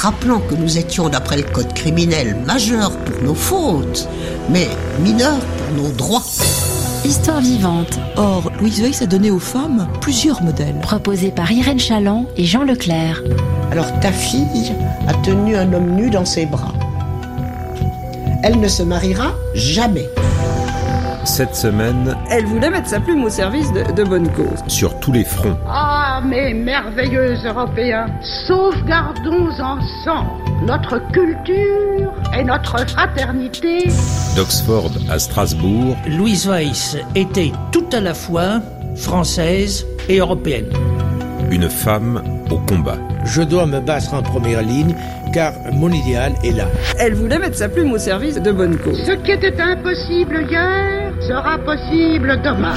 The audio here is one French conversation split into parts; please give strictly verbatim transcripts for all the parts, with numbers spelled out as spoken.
rappelant que nous étions, d'après le code criminel, majeurs pour nos fautes, mais mineurs pour nos droits. Histoire vivante. Or, Louise Weiss a donné aux femmes plusieurs modèles. Proposé par Irène Chaland et Jean Leclerc. Alors ta fille a tenu un homme nu dans ses bras. Elle ne se mariera jamais. Cette semaine, elle voulait mettre sa plume au service de, de bonnes causes. Sur tous les fronts. Ah, mes merveilleux Européens, sauvegardons ensemble notre culture et notre fraternité. D'Oxford à Strasbourg, Louise Weiss était tout à la fois française et européenne. Une femme au combat. Je dois me battre en première ligne car mon idéal est là. Elle voulait mettre sa plume au service de bonnes causes. Ce qui était impossible hier sera possible demain.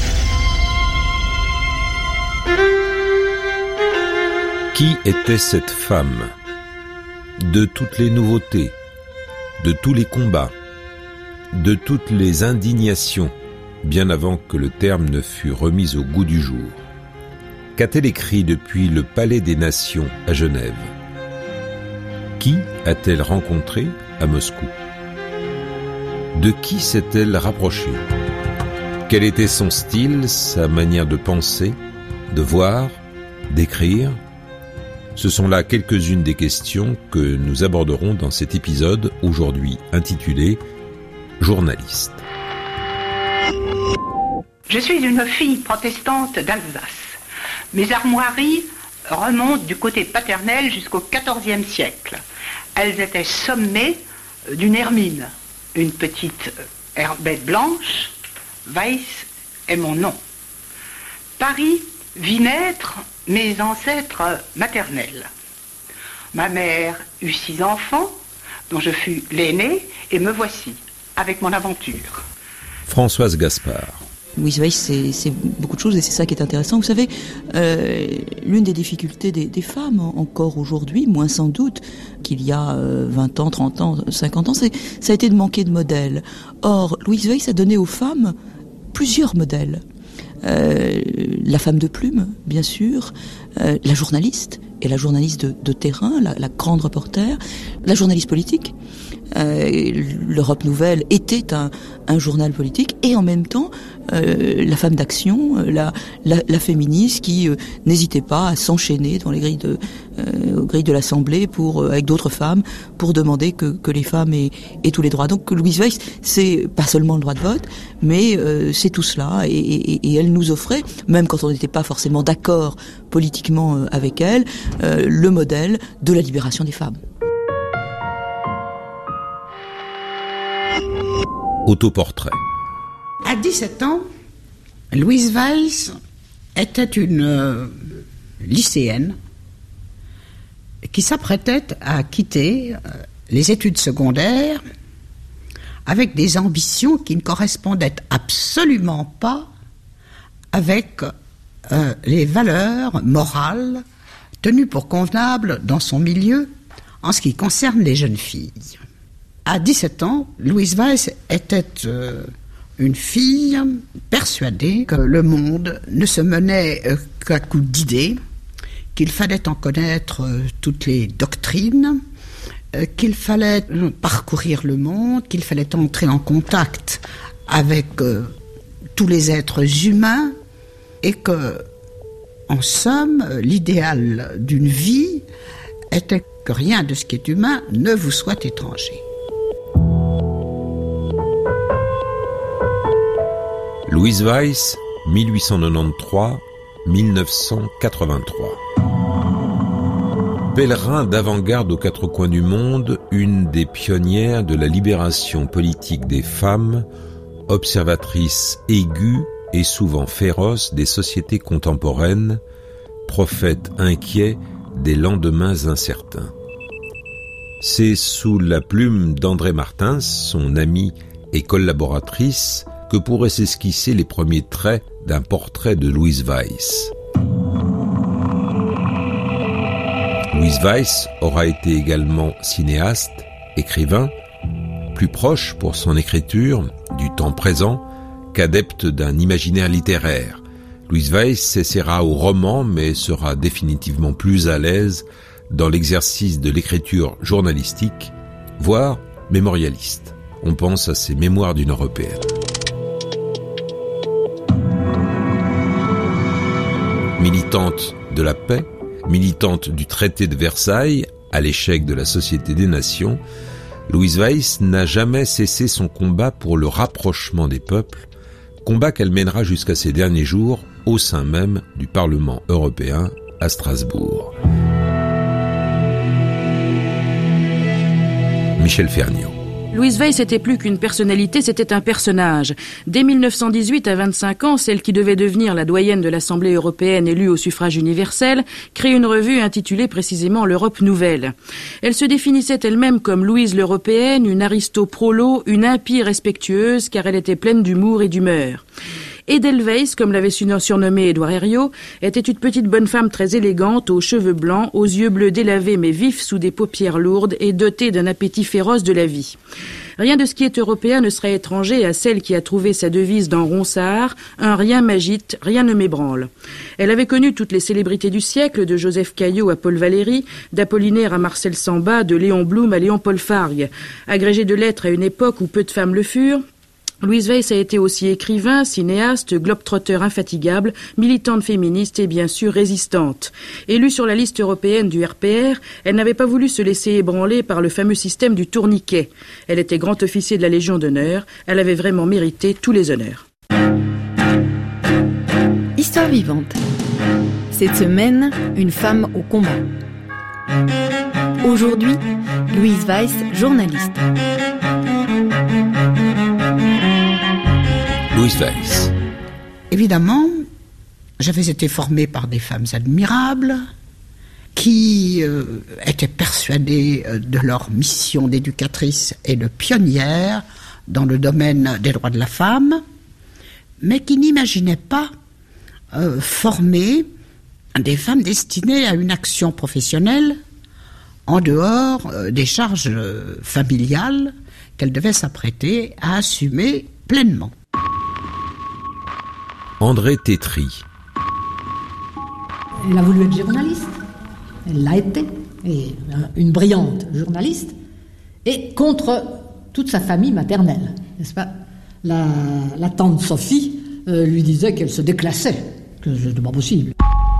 Qui était cette femme ? De toutes les nouveautés, de tous les combats, de toutes les indignations, bien avant que le terme ne fût remis au goût du jour. Qu'a-t-elle écrit depuis le Palais des Nations à Genève ? Qui a-t-elle rencontré à Moscou ? De qui s'est-elle rapprochée ? Quel était son style, sa manière de penser, de voir, d'écrire ? Ce sont là quelques-unes des questions que nous aborderons dans cet épisode aujourd'hui intitulé « Journaliste ». Je suis une fille protestante d'Alsace. Mes armoiries remontent du côté paternel jusqu'au quatorzième siècle. Elles étaient sommées d'une hermine, une petite herbette blanche. Weiss est mon nom. Paris vit naître mes ancêtres maternels. Ma mère eut six enfants, dont je fus l'aînée, et me voici, avec mon aventure. Françoise Gaspard. Louise Weiss, c'est, c'est beaucoup de choses et c'est ça qui est intéressant. Vous savez, euh, l'une des difficultés des, des femmes, encore aujourd'hui, moins sans doute qu'il y a euh, vingt ans, trente ans, cinquante ans, c'est, ça a été de manquer de modèles. Or, Louise Weiss a donné aux femmes plusieurs modèles. Euh, la femme de plume, bien sûr, euh, la journaliste, et la journaliste de, de terrain, la, la grande reporter, la journaliste politique. Euh, L'Europe Nouvelle était un, un journal politique et en même temps euh, la femme d'action, la, la, la féministe qui euh, n'hésitait pas à s'enchaîner dans les grilles de, euh, aux grilles de l'Assemblée pour euh, avec d'autres femmes pour demander que, que les femmes aient, aient tous les droits. Donc Louise Weiss, c'est pas seulement le droit de vote, mais euh, c'est tout cela et, et, et elle nous offrait, même quand on n'était pas forcément d'accord politiquement euh, avec elle, euh, le modèle de la libération des femmes. Autoportrait. À dix-sept ans, Louise Weiss était une euh, lycéenne qui s'apprêtait à quitter euh, les études secondaires avec des ambitions qui ne correspondaient absolument pas avec euh, les valeurs morales tenues pour convenables dans son milieu en ce qui concerne les jeunes filles. À dix-sept ans, Louise Weiss était euh, une fille persuadée que le monde ne se menait euh, qu'à coup d'idées, qu'il fallait en connaître euh, toutes les doctrines, euh, qu'il fallait euh, parcourir le monde, qu'il fallait entrer en contact avec euh, tous les êtres humains et que, en somme, l'idéal d'une vie était que rien de ce qui est humain ne vous soit étranger. Louise Weiss, dix-huit cent quatre-vingt-treize à dix-neuf cent quatre-vingt-trois. Pèlerin d'avant-garde aux quatre coins du monde, une des pionnières de la libération politique des femmes, observatrice aiguë et souvent féroce des sociétés contemporaines, prophète inquiet des lendemains incertains. C'est sous la plume d'André Martins, son amie et collaboratrice, que pourraient s'esquisser les premiers traits d'un portrait de Louise Weiss. Louise Weiss aura été également cinéaste, écrivain, plus proche pour son écriture du temps présent qu'adepte d'un imaginaire littéraire. Louise Weiss s'essaiera au roman mais sera définitivement plus à l'aise dans l'exercice de l'écriture journalistique, voire mémorialiste. On pense à ses Mémoires d'une Européenne. Militante de la paix, militante du traité de Versailles, à l'échec de la Société des Nations, Louise Weiss n'a jamais cessé son combat pour le rapprochement des peuples, combat qu'elle mènera jusqu'à ses derniers jours au sein même du Parlement européen à Strasbourg. Michel Ferniaud. Louise Weiss n'était plus qu'une personnalité, c'était un personnage. Dès mille neuf cent dix-huit, à vingt-cinq ans, celle qui devait devenir la doyenne de l'Assemblée européenne élue au suffrage universel, crée une revue intitulée précisément l'Europe nouvelle. Elle se définissait elle-même comme Louise l'Européenne, une aristo-prolo, une impie respectueuse, car elle était pleine d'humour et d'humeur. Edelweiss, comme l'avait surnommé Édouard Herriot, était une petite bonne femme très élégante, aux cheveux blancs, aux yeux bleus délavés mais vifs sous des paupières lourdes et dotée d'un appétit féroce de la vie. Rien de ce qui est européen ne serait étranger à celle qui a trouvé sa devise dans Ronsard, un rien m'agite, rien ne m'ébranle. Elle avait connu toutes les célébrités du siècle, de Joseph Caillot à Paul Valéry, d'Apollinaire à Marcel Samba, de Léon Blum à Léon Paul Fargue. Agrégée de lettres à une époque où peu de femmes le furent, Louise Weiss a été aussi écrivain, cinéaste, globe-trotteur infatigable, militante féministe et bien sûr résistante. Élue sur la liste européenne du R P R, elle n'avait pas voulu se laisser ébranler par le fameux système du tourniquet. Elle était grand officier de la Légion d'honneur, elle avait vraiment mérité tous les honneurs. Histoire vivante. Cette semaine, une femme au combat. Aujourd'hui, Louise Weiss, journaliste. Louise Weiss. Évidemment, j'avais été formée par des femmes admirables qui euh, étaient persuadées de leur mission d'éducatrice et de pionnière dans le domaine des droits de la femme, mais qui n'imaginaient pas euh, former des femmes destinées à une action professionnelle en dehors euh, des charges euh, familiales qu'elles devaient s'apprêter à assumer pleinement. André Tétry. Elle a voulu être journaliste, elle l'a été, et une brillante journaliste, et contre toute sa famille maternelle, n'est-ce pas ? La, la tante Sophie euh, lui disait qu'elle se déclassait, que c'était pas possible.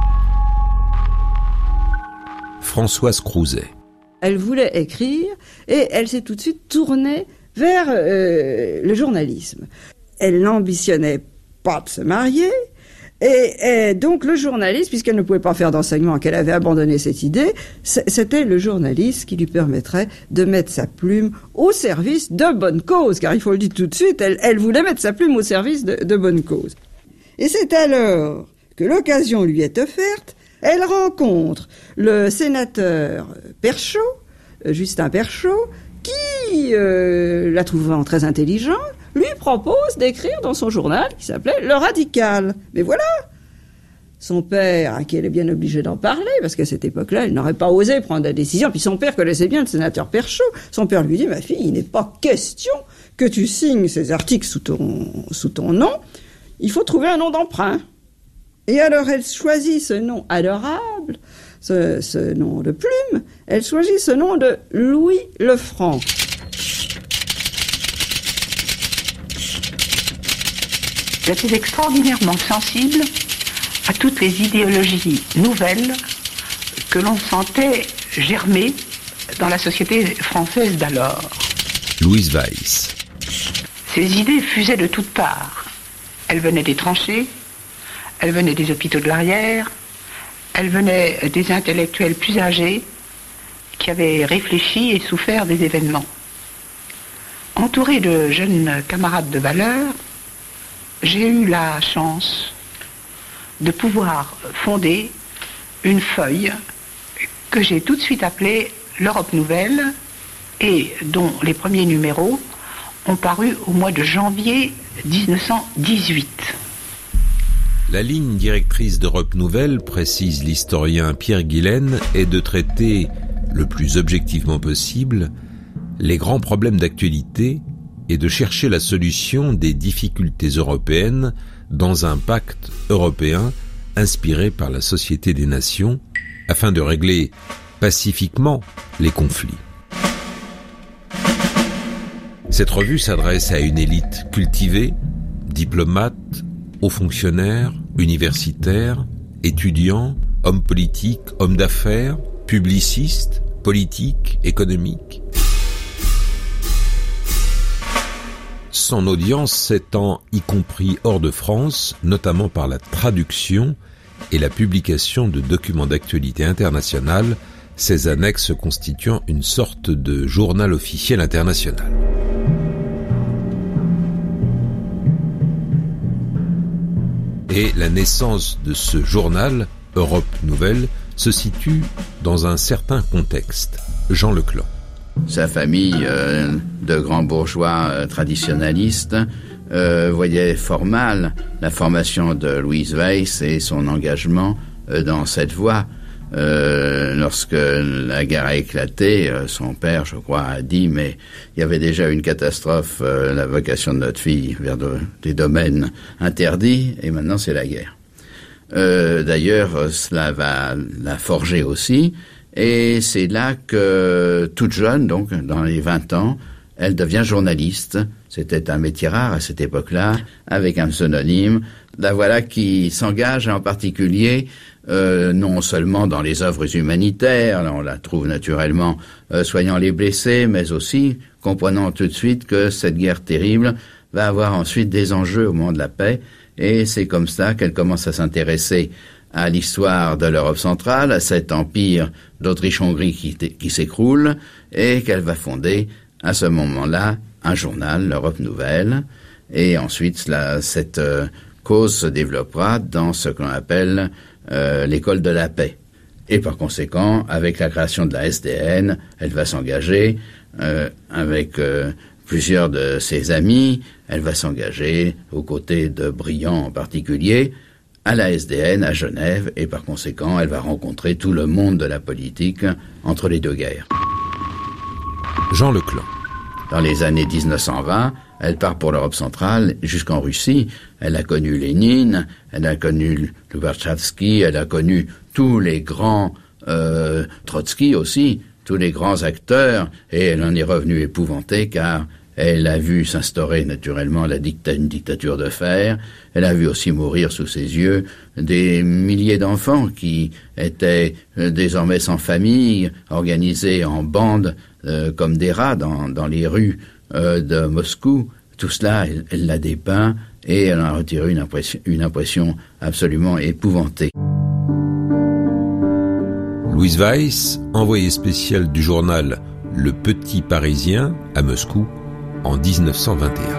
Françoise Crouzet. Elle voulait écrire, et elle s'est tout de suite tournée vers euh, le journalisme. Elle n'ambitionnait pas de se marier, et, et donc le journaliste, puisqu'elle ne pouvait pas faire d'enseignement, qu'elle avait abandonné cette idée, c'était le journaliste qui lui permettrait de mettre sa plume au service de bonnes causes, car il faut le dire tout de suite, elle, elle voulait mettre sa plume au service de, de bonnes causes. Et c'est alors que l'occasion lui est offerte, elle rencontre le sénateur Perchaud, Justin Perchaud, qui euh, la trouvant très intelligente, lui propose d'écrire dans son journal qui s'appelait Le Radical. Mais voilà, son père, à qui elle est bien obligée d'en parler, parce qu'à cette époque-là, elle n'aurait pas osé prendre la décision, puis son père connaissait bien le sénateur Perchaud, son père lui dit, ma fille, il n'est pas question que tu signes ces articles sous ton, sous ton nom, il faut trouver un nom d'emprunt. Et alors elle choisit ce nom adorable, ce, ce nom de plume, elle choisit ce nom de Louis Lefranc. J'étais extraordinairement sensible à toutes les idéologies nouvelles que l'on sentait germer dans la société française d'alors. Louise Weiss. Ces idées fusaient de toutes parts. Elles venaient des tranchées, elles venaient des hôpitaux de l'arrière, elles venaient des intellectuels plus âgés qui avaient réfléchi et souffert des événements. Entourée de jeunes camarades de valeur, j'ai eu la chance de pouvoir fonder une feuille que j'ai tout de suite appelée l'Europe Nouvelle et dont les premiers numéros ont paru au mois de janvier dix-neuf cent dix-huit. La ligne directrice d'Europe Nouvelle, précise l'historien Pierre Guilaine, est de traiter le plus objectivement possible les grands problèmes d'actualité et de chercher la solution des difficultés européennes dans un pacte européen inspiré par la Société des Nations, afin de régler pacifiquement les conflits. Cette revue s'adresse à une élite cultivée, diplomates, hauts fonctionnaires, universitaires, étudiants, hommes politiques, hommes d'affaires, publicistes, politiques, économiques. Son audience s'étend y compris hors de France, notamment par la traduction et la publication de documents d'actualité internationale, ces annexes constituant une sorte de journal officiel international. Et la naissance de ce journal, Europe Nouvelle, se situe dans un certain contexte. Jean Leclan. Sa famille euh, de grands bourgeois euh, traditionnalistes euh, voyait fort mal la formation de Louise Weiss et son engagement euh, dans cette voie. Euh, lorsque la guerre a éclaté, euh, son père, je crois, a dit « mais il y avait déjà une catastrophe, euh, la vocation de notre fille vers de, des domaines interdits, et maintenant c'est la guerre ». Euh, d'ailleurs, cela va la forger aussi, et c'est là que, toute jeune, donc dans les vingt ans, elle devient journaliste. C'était un métier rare à cette époque-là, avec un pseudonyme. La voilà qui s'engage en particulier, euh, non seulement dans les œuvres humanitaires, là on la trouve naturellement euh, soignant les blessés, mais aussi comprenant tout de suite que cette guerre terrible va avoir ensuite des enjeux au moment de la paix, et c'est comme ça qu'elle commence à s'intéresser à l'histoire de l'Europe centrale, à cet empire d'Autriche-Hongrie qui, qui s'écroule, et qu'elle va fonder à ce moment-là un journal, l'Europe Nouvelle, et ensuite la, cette euh, cause se développera dans ce qu'on appelle euh, l'école de la paix. Et par conséquent, avec la création de la S D N, elle va s'engager euh, avec euh, plusieurs de ses amis, elle va s'engager aux côtés de Briand en particulier, à la S D N à Genève, et par conséquent, elle va rencontrer tout le monde de la politique entre les deux guerres. Jean Leclan. Dans les années dix-neuf cent vingt, elle part pour l'Europe centrale jusqu'en Russie. Elle a connu Lénine, elle a connu Lubarchatsky, elle a connu tous les grands, euh, Trotsky aussi, tous les grands acteurs, et elle en est revenue épouvantée car elle a vu s'instaurer naturellement la dicta- une dictature de fer. Elle a vu aussi mourir sous ses yeux des milliers d'enfants qui étaient euh, désormais sans famille, organisés en bandes euh, comme des rats dans, dans les rues euh, de Moscou. Tout cela, elle, elle l'a dépeint et elle en a retiré une impression, une impression absolument épouvantée. Louise Weiss, envoyée spéciale du journal Le Petit Parisien à Moscou, en dix-neuf cent vingt et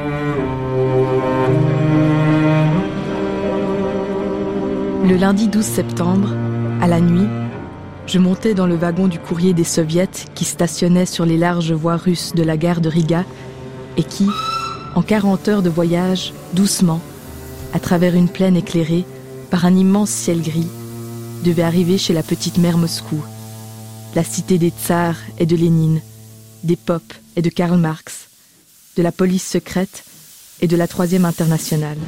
un. Le lundi douze septembre, à la nuit, je montais dans le wagon du courrier des soviets qui stationnait sur les larges voies russes de la gare de Riga et qui, en quarante heures de voyage, doucement, à travers une plaine éclairée par un immense ciel gris, devait arriver chez la petite mère Moscou, la cité des tsars et de Lénine, des Popes et de Karl Marx, de la police secrète et de la Troisième Internationale.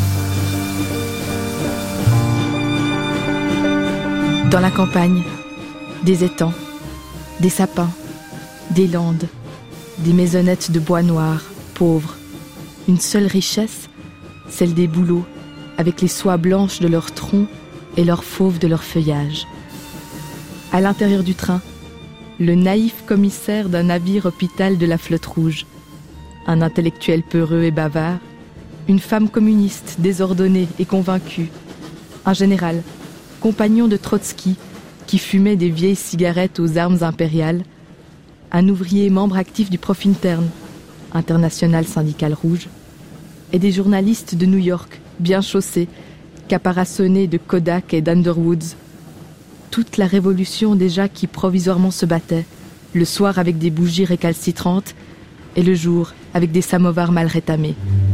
Dans la campagne, des étangs, des sapins, des landes, des maisonnettes de bois noir, pauvres. Une seule richesse, celle des bouleaux, avec les soies blanches de leurs troncs et leurs fauves de leur feuillage. À l'intérieur du train, le naïf commissaire d'un navire hôpital de la Flotte Rouge, un intellectuel peureux et bavard, une femme communiste désordonnée et convaincue, un général, compagnon de Trotsky, qui fumait des vieilles cigarettes aux armes impériales, un ouvrier membre actif du Profintern, International Syndical Rouge, et des journalistes de New York, bien chaussés, caparaçonnés de Kodak et d'Underwoods. Toute la révolution déjà qui provisoirement se battait, le soir avec des bougies récalcitrantes, et le jour avec des samovars mal rétamés.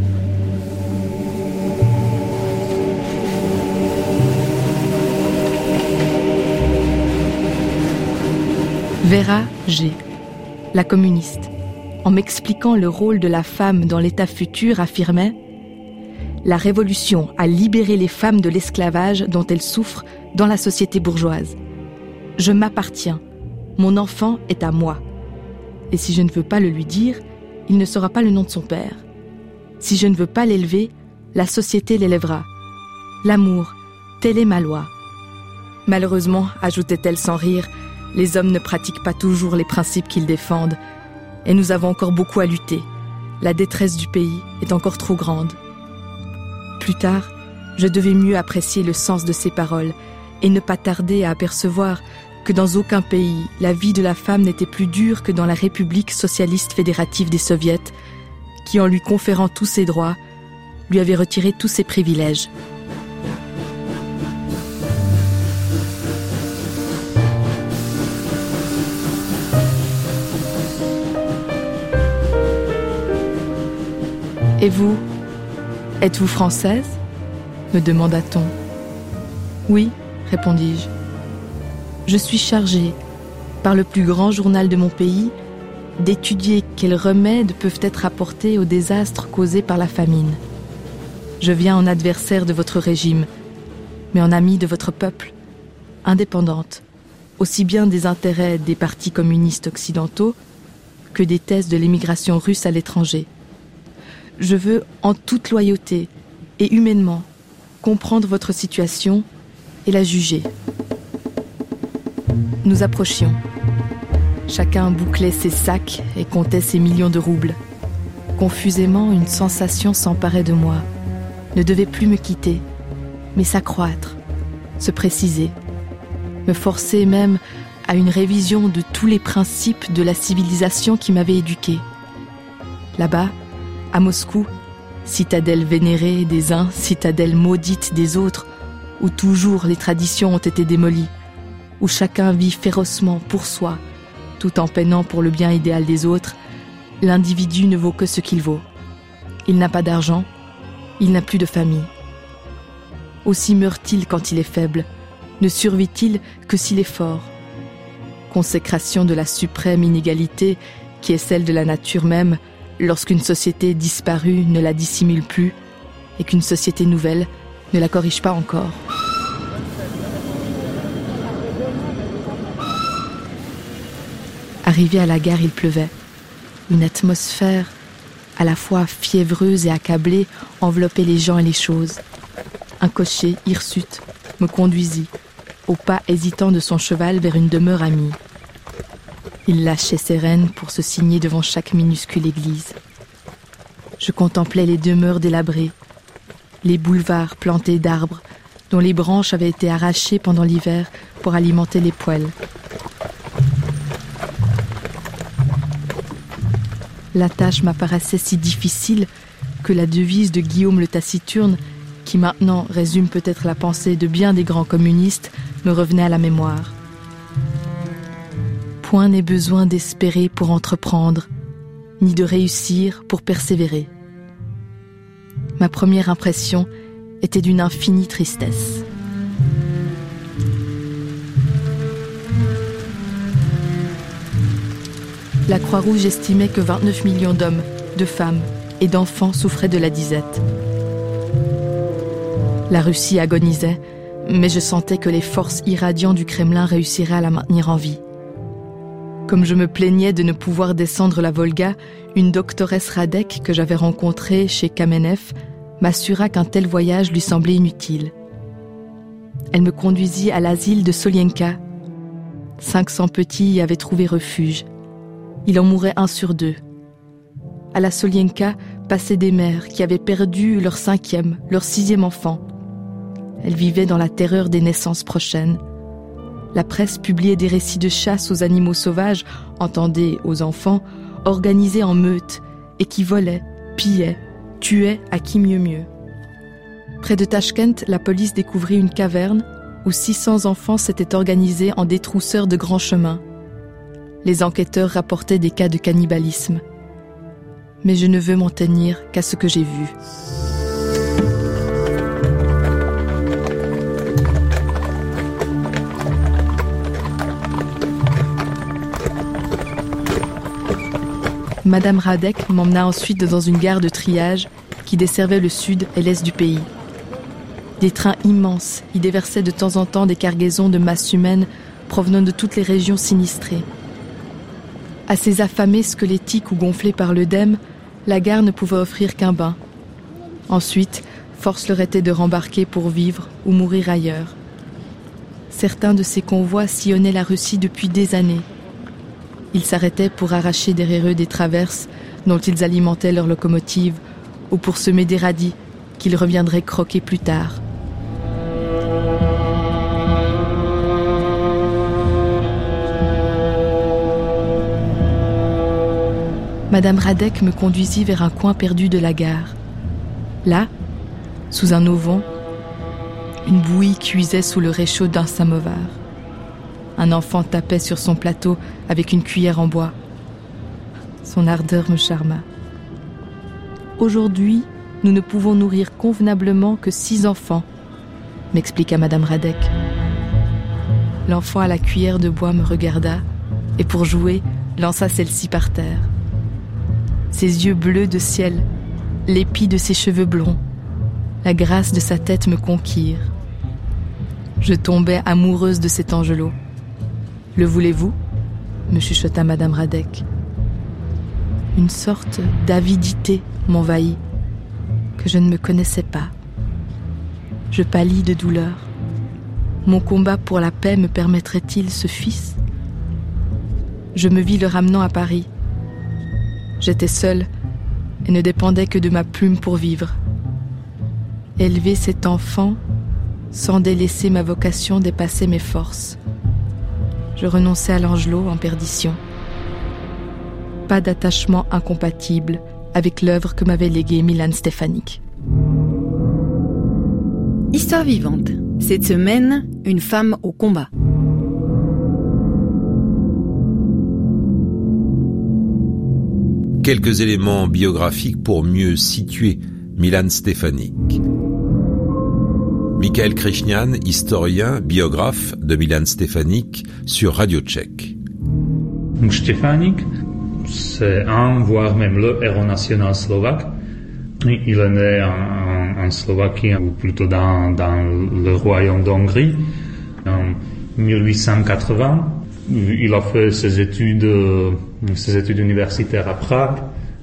Vera G., la communiste, en m'expliquant le rôle de la femme dans l'État futur, affirmait « La révolution a libéré les femmes de l'esclavage dont elles souffrent dans la société bourgeoise. Je m'appartiens, Mon enfant est à moi. Et si je ne veux pas le lui dire, il ne saura pas le nom de son père. Si je ne veux pas l'élever, la société l'élèvera. L'amour, telle est ma loi. Malheureusement, ajoutait-elle sans rire, les hommes ne pratiquent pas toujours les principes qu'ils défendent. Et nous avons encore beaucoup à lutter. La détresse du pays est encore trop grande. Plus tard, je devais mieux apprécier le sens de ces paroles et ne pas tarder à apercevoir que dans aucun pays, la vie de la femme n'était plus dure que dans la République socialiste fédérative des Soviets, qui, en lui conférant tous ses droits, lui avait retiré tous ses privilèges. Et vous, êtes-vous française ? Me demanda-t-on. Oui, répondis-je. Je suis chargée, par le plus grand journal de mon pays, d'étudier quels remèdes peuvent être apportés aux désastres causés par la famine. Je viens en adversaire de votre régime, mais en amie de votre peuple, indépendante, aussi bien des intérêts des partis communistes occidentaux que des thèses de l'émigration russe à l'étranger. Je veux, en toute loyauté et humainement, comprendre votre situation et la juger. Nous approchions. Chacun bouclait ses sacs et comptait ses millions de roubles. Confusément, une sensation s'emparait de moi. Ne devait plus me quitter, mais s'accroître, se préciser, me forcer même à une révision de tous les principes de la civilisation qui m'avait éduqué. Là-bas, à Moscou, citadelle vénérée des uns, citadelle maudite des autres, où toujours les traditions ont été démolies, où chacun vit férocement pour soi, tout en peinant pour le bien idéal des autres, l'individu ne vaut que ce qu'il vaut. Il n'a pas d'argent, il n'a plus de famille. Aussi meurt-il quand il est faible, ne survit-il que s'il est fort. Consécration de la suprême inégalité qui est celle de la nature même, lorsqu'une société disparue ne la dissimule plus et qu'une société nouvelle ne la corrige pas encore. Arrivé à la gare, il pleuvait. Une atmosphère à la fois fiévreuse et accablée enveloppait les gens et les choses. Un cocher, hirsute, me conduisit, au pas hésitant de son cheval vers une demeure amie. Il lâchait ses rênes pour se signer devant chaque minuscule église. Je contemplais les demeures délabrées, les boulevards plantés d'arbres dont les branches avaient été arrachées pendant l'hiver pour alimenter les poêles. La tâche m'apparaissait si difficile que la devise de Guillaume le Taciturne, qui maintenant résume peut-être la pensée de bien des grands communistes, me revenait à la mémoire. Point n'est besoin d'espérer pour entreprendre, ni de réussir pour persévérer. Ma première impression était d'une infinie tristesse. La Croix-Rouge estimait que vingt-neuf millions d'hommes, de femmes et d'enfants souffraient de la disette. La Russie agonisait, mais je sentais que les forces irradiantes du Kremlin réussiraient à la maintenir en vie. Comme je me plaignais de ne pouvoir descendre la Volga, une doctoresse Radek que j'avais rencontrée chez Kamenev m'assura qu'un tel voyage lui semblait inutile. Elle me conduisit à l'asile de Solienka. cinq cents petits y avaient trouvé refuge. Il en mourait un sur deux. À la Solienka passaient des mères qui avaient perdu leur cinquième, leur sixième enfant. Elles vivaient dans la terreur des naissances prochaines. La presse publiait des récits de chasse aux animaux sauvages, entendez aux enfants, organisés en meutes et qui volaient, pillaient, tuaient à qui mieux mieux. Près de Tachkent, la police découvrit une caverne où six cents enfants s'étaient organisés en détrousseurs de grands chemins. Les enquêteurs rapportaient des cas de cannibalisme. Mais je ne veux m'en tenir qu'à ce que j'ai vu. Madame Radek m'emmena ensuite dans une gare de triage qui desservait le sud et l'est du pays. Des trains immenses y déversaient de temps en temps des cargaisons de masse humaine provenant de toutes les régions sinistrées. À ces affamés squelettiques ou gonflés par l'œdème, la gare ne pouvait offrir qu'un bain. Ensuite, force leur était de rembarquer pour vivre ou mourir ailleurs. Certains de ces convois sillonnaient la Russie depuis des années. Ils s'arrêtaient pour arracher derrière eux des traverses dont ils alimentaient leurs locomotives ou pour semer des radis qu'ils reviendraient croquer plus tard. Madame Radek me conduisit vers un coin perdu de la gare. Là, sous un auvent, une bouillie cuisait sous le réchaud d'un samovar. Un enfant tapait sur son plateau avec une cuillère en bois. Son ardeur me charma. Aujourd'hui, nous ne pouvons nourrir convenablement que six enfants, m'expliqua Madame Radek. L'enfant à la cuillère de bois me regarda et pour jouer, lança celle-ci par terre. Ses yeux bleus de ciel, l'épi de ses cheveux blonds, la grâce de sa tête me conquirent. Je tombais amoureuse de cet angelot. « Le voulez-vous » me chuchota Madame Radek. Une sorte d'avidité m'envahit, que je ne me connaissais pas. Je pâlis de douleur. Mon combat pour la paix me permettrait-il ce fils ? Je me vis le ramenant à Paris. J'étais seule et ne dépendais que de ma plume pour vivre. Élever cet enfant, sans délaisser ma vocation, dépassait mes forces. Je renonçais à l'angelot en perdition. Pas d'attachement incompatible avec l'œuvre que m'avait léguée Milan Stefanic. Histoire vivante. Cette semaine, une femme au combat. Quelques éléments biographiques pour mieux situer Milan Stefanic. Michael Krishnian, historien, biographe de Milan Stefanic sur Radio Tchèque. Stefanic, c'est un, voire même le héros national slovaque. Il est né en, en Slovaquie, ou plutôt dans, dans le royaume d'Hongrie, en mille huit cent quatre-vingts. Il a fait ses études, ses études universitaires à Prague,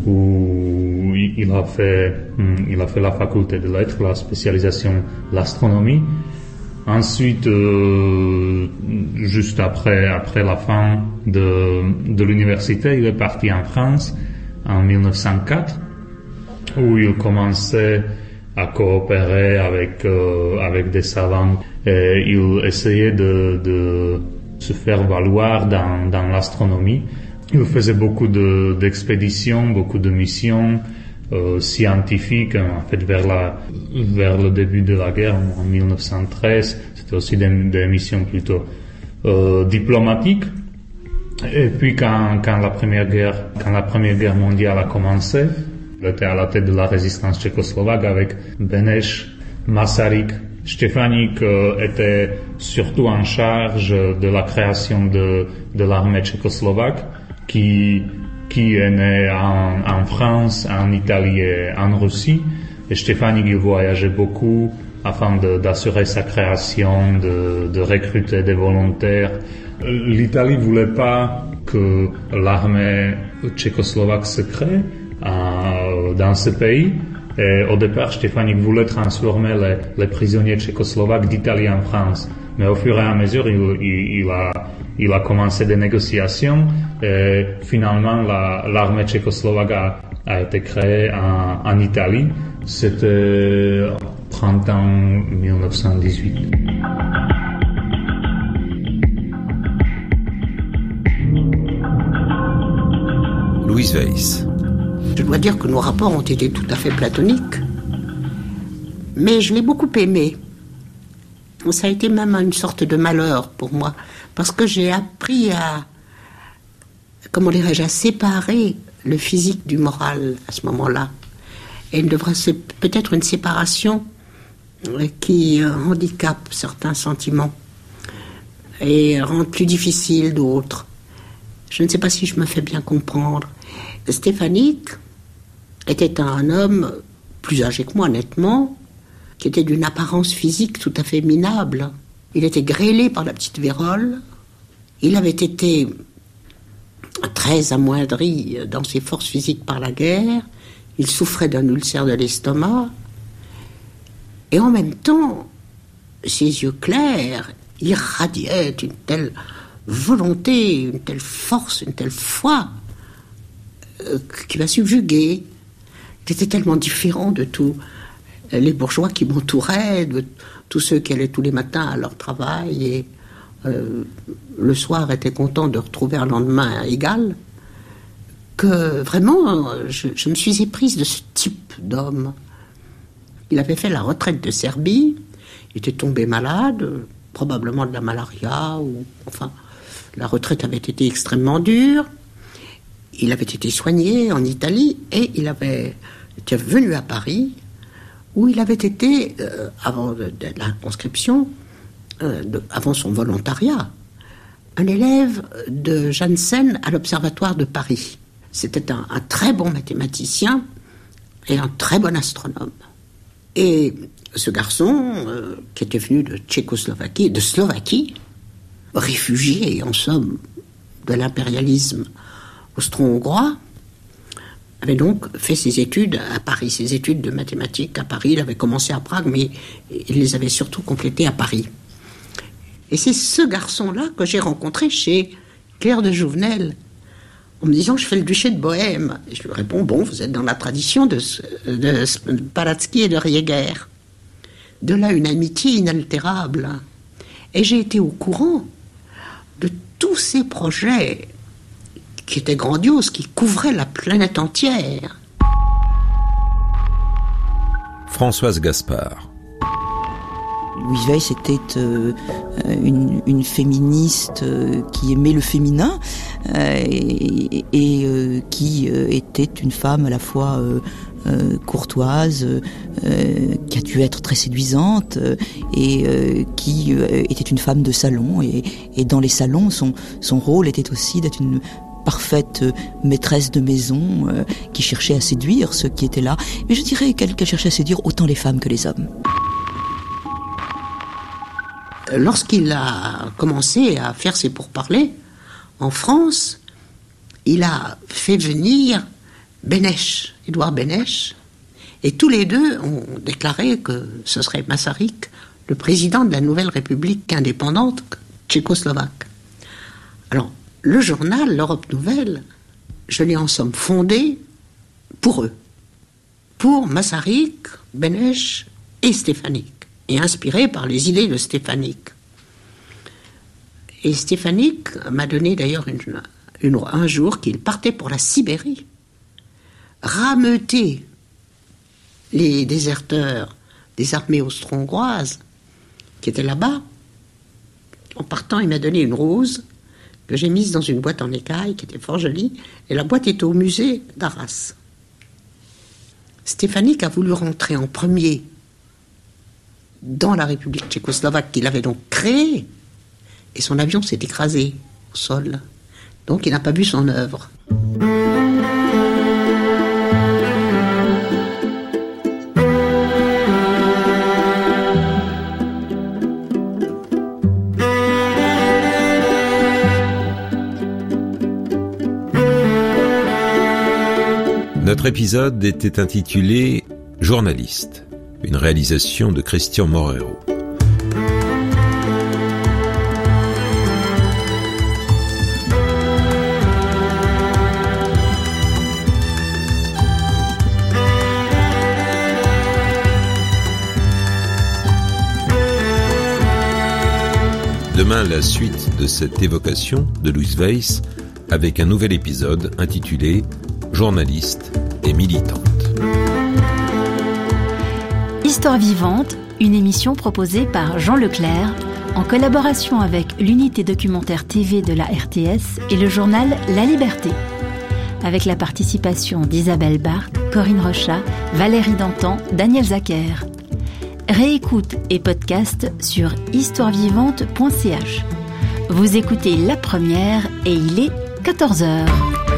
où il a fait, il a fait la faculté de lettres, la spécialisation l'astronomie. Ensuite, euh, juste après, après la fin de, de l'université, il est parti en France en mille neuf cent quatre, où il commençait à coopérer avec, euh, avec des savants et il essayait de, de se faire valoir dans, dans l'astronomie. Il faisait beaucoup de, d'expéditions, beaucoup de missions euh, scientifiques, en fait, vers, la, vers le début de la guerre, en mille neuf cent treize. C'était aussi des, des missions plutôt euh, diplomatiques. Et puis, quand, quand, la première guerre, quand la Première Guerre mondiale a commencé, il était à la tête de la résistance tchécoslovaque avec Beneš, Masaryk. Stefanic euh, était surtout en charge de la création de, de l'armée tchécoslovaque qui, qui est née en, en France, en Italie et en Russie. Et Stefanic, il voyageait beaucoup afin de, d'assurer sa création, de, de recruter des volontaires. L'Italie voulait pas que l'armée tchécoslovaque se crée euh, dans ce pays. Et au départ, Stefanic voulait transformer les, les prisonniers tchécoslovaques d'Italie en France. Mais au fur et à mesure, il, il, il, a, il a commencé des négociations et finalement, la, l'armée tchécoslovaque a, a été créée en, en Italie. C'était printemps mille neuf cent dix-huit. Louise Weiss. Je dois dire que nos rapports ont été tout à fait platoniques. Mais je l'ai beaucoup aimé. Ça a été même une sorte de malheur pour moi. Parce que j'ai appris à, comment dirais-je, à séparer le physique du moral à ce moment-là. Et il devrait ser- peut-être une séparation qui handicape certains sentiments et rend plus difficile d'autres. Je ne sais pas si je me fais bien comprendre. Stefanic était un homme plus âgé que moi, nettement, qui était d'une apparence physique tout à fait minable. Il était grêlé par la petite vérole, Il avait été très amoindri dans ses forces physiques par la guerre. Il souffrait d'un ulcère de l'estomac. Et en même temps, ses yeux clairs irradiaient une telle volonté, une telle force, une telle foi euh, qui m'a subjugué. J'étais tellement différent de tous les bourgeois qui m'entouraient, de tous ceux qui allaient tous les matins à leur travail et euh, le soir étaient contents de retrouver un lendemain égal, que vraiment je, je me suis éprise de ce type d'homme. Il avait fait la retraite de Serbie, il était tombé malade, probablement de la malaria, ou enfin, la retraite avait été extrêmement dure. Il avait été soigné en Italie et il avait était venu à Paris, où il avait été, euh, avant de, de la conscription, euh, de, avant son volontariat, un élève de Janssen à l'Observatoire de Paris. C'était un, un très bon mathématicien et un très bon astronome. Et ce garçon, euh, qui était venu de Tchécoslovaquie, de Slovaquie, réfugié en somme de l'impérialisme austro-hongrois, avait donc fait ses études à Paris, ses études de mathématiques à Paris. Il avait commencé à Prague, mais il les avait surtout complétées à Paris. Et c'est ce garçon-là que j'ai rencontré chez Claire de Jouvenel, en me disant « je fais le duché de Bohême ». Et je lui réponds « bon, vous êtes dans la tradition de, de Palatsky et de Rieger ». De là, une amitié inaltérable. Et j'ai été au courant de tous ces projets qui était grandiose, qui couvrait la planète entière. Françoise Gaspard. Louise Weiss était euh, une, une féministe euh, qui aimait le féminin euh, et, et euh, qui euh, était une femme à la fois euh, euh, courtoise, euh, qui a dû être très séduisante euh, et euh, qui euh, était une femme de salon. Et, et dans les salons, son, son rôle était aussi d'être une parfaite maîtresse de maison euh, qui cherchait à séduire ceux qui étaient là. Mais je dirais qu'elle, qu'elle cherchait à séduire autant les femmes que les hommes. Lorsqu'il a commencé à faire ses pourparlers en France, il a fait venir Bénèche, Édouard Bénèche, et tous les deux ont déclaré que ce serait Masaryk, le président de la nouvelle République indépendante tchécoslovaque. Alors, le journal, l'Europe Nouvelle, je l'ai en somme fondé pour eux, pour Masaryk, Bénèche et Stefanik, et inspiré par les idées de Stefanik. Et Stefanik m'a donné d'ailleurs une, une, un jour qu'il partait pour la Sibérie, rameuter les déserteurs des armées austro-hongroises qui étaient là-bas. En partant, il m'a donné une rose que j'ai mise dans une boîte en écaille qui était fort jolie, et la boîte est au musée d'Arras. Stefanik a voulu rentrer en premier dans la République tchécoslovaque qu'il avait donc créée, et son avion s'est écrasé au sol. Donc il n'a pas vu son œuvre. Notre épisode était intitulé « Journaliste », une réalisation de Christian Morero. Demain, la suite de cette évocation de Louise Weiss avec un nouvel épisode intitulé « Journaliste et militante ». Histoire vivante, une émission proposée par Jean Leclerc en collaboration avec l'unité documentaire T V de la R T S et le journal La Liberté, avec la participation d'Isabelle Barthes, Corinne Rochat, Valérie Dantan, Daniel Zacher. Réécoute et podcast sur histoire vivante point c h. Vous écoutez La Première et il est quatorze heures.